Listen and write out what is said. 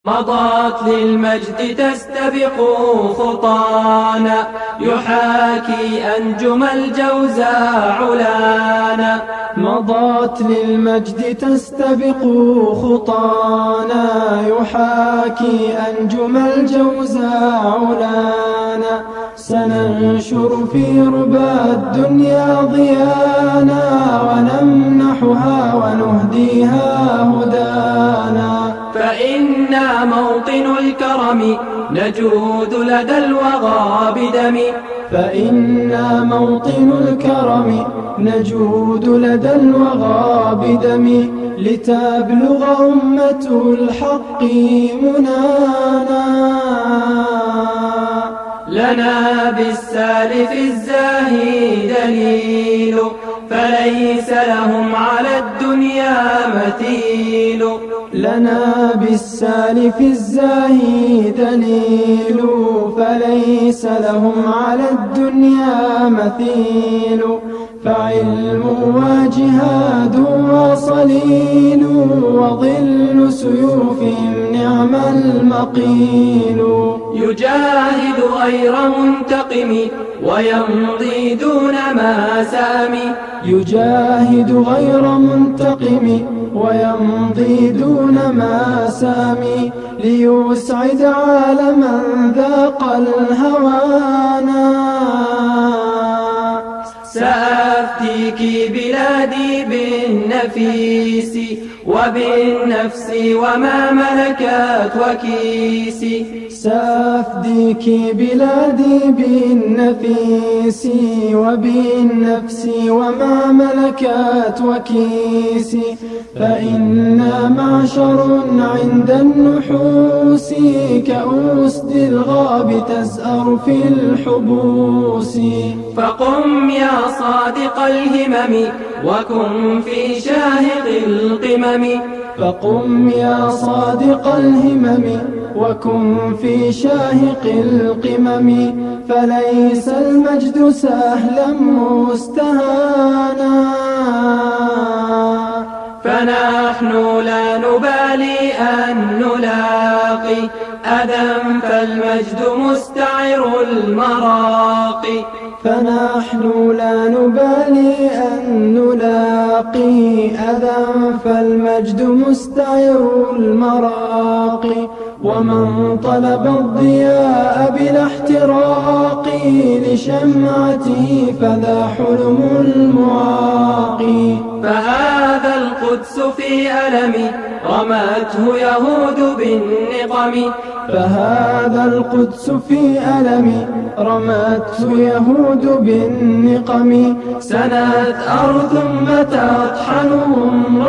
مضت للمجد تستبق خطانا، يحاكي أنجم الجوزاء علانا. مضت للمجد تستبق خطانا، يحاكي أنجم الجوزاء علانا. سننشر في ربى الدنيا ضيانا، ونمنحها ونهديها هدانا. فإنا موطن الكرم نجود لدى الوغى بدم. فإنا موطن الكرم نجود لدى الوغى بدم. لتبلغ أمة الحق منانا. لنا بالسالف الزاهي دليل، فليس لهم على الدنيا مثيل. لنا بالسالف الزاهي دليل، فليس لهم على الدنيا مثيل. فعلم وجهاد وصليل، وظل سيوفهم نعم المقيل. يجاهد غير منتقم ويمضي دون ما سام. يجاهد غير منتقم ويمضي دون ما سام. ليسعد عالما ذاق الهوانا. سأفتيك بلادي بالنفيس وبالنفس وما ملكت وكيسي. سأفديك بلادي بالنفيس وبالنفس وما ملكت وكيسي. فإنا معشر عند النحوس، كأسد الغاب تزأر في الحبوس. فقم يا صادق الهمم وكن في شاهق القمم. فقم يا صادق الهمم وكن في شاهق القمم. فليس المجد سهلا مستهانا. فنحن لا نبالي أن نلاقي أذى، فالمجد مستعر المراقي. فنحن لا نبالي أن نلاقي أذى، فالمجد مستعر المراقي. ومن طلب الضياء بلا احتراق لشمعته فذا حلم المعاقي. فهذا القدس في ألم رمته يهود بالنقم. فهذا القدس في ألم رمته يهود بالنقم. سنت أرض ثم تطحنهم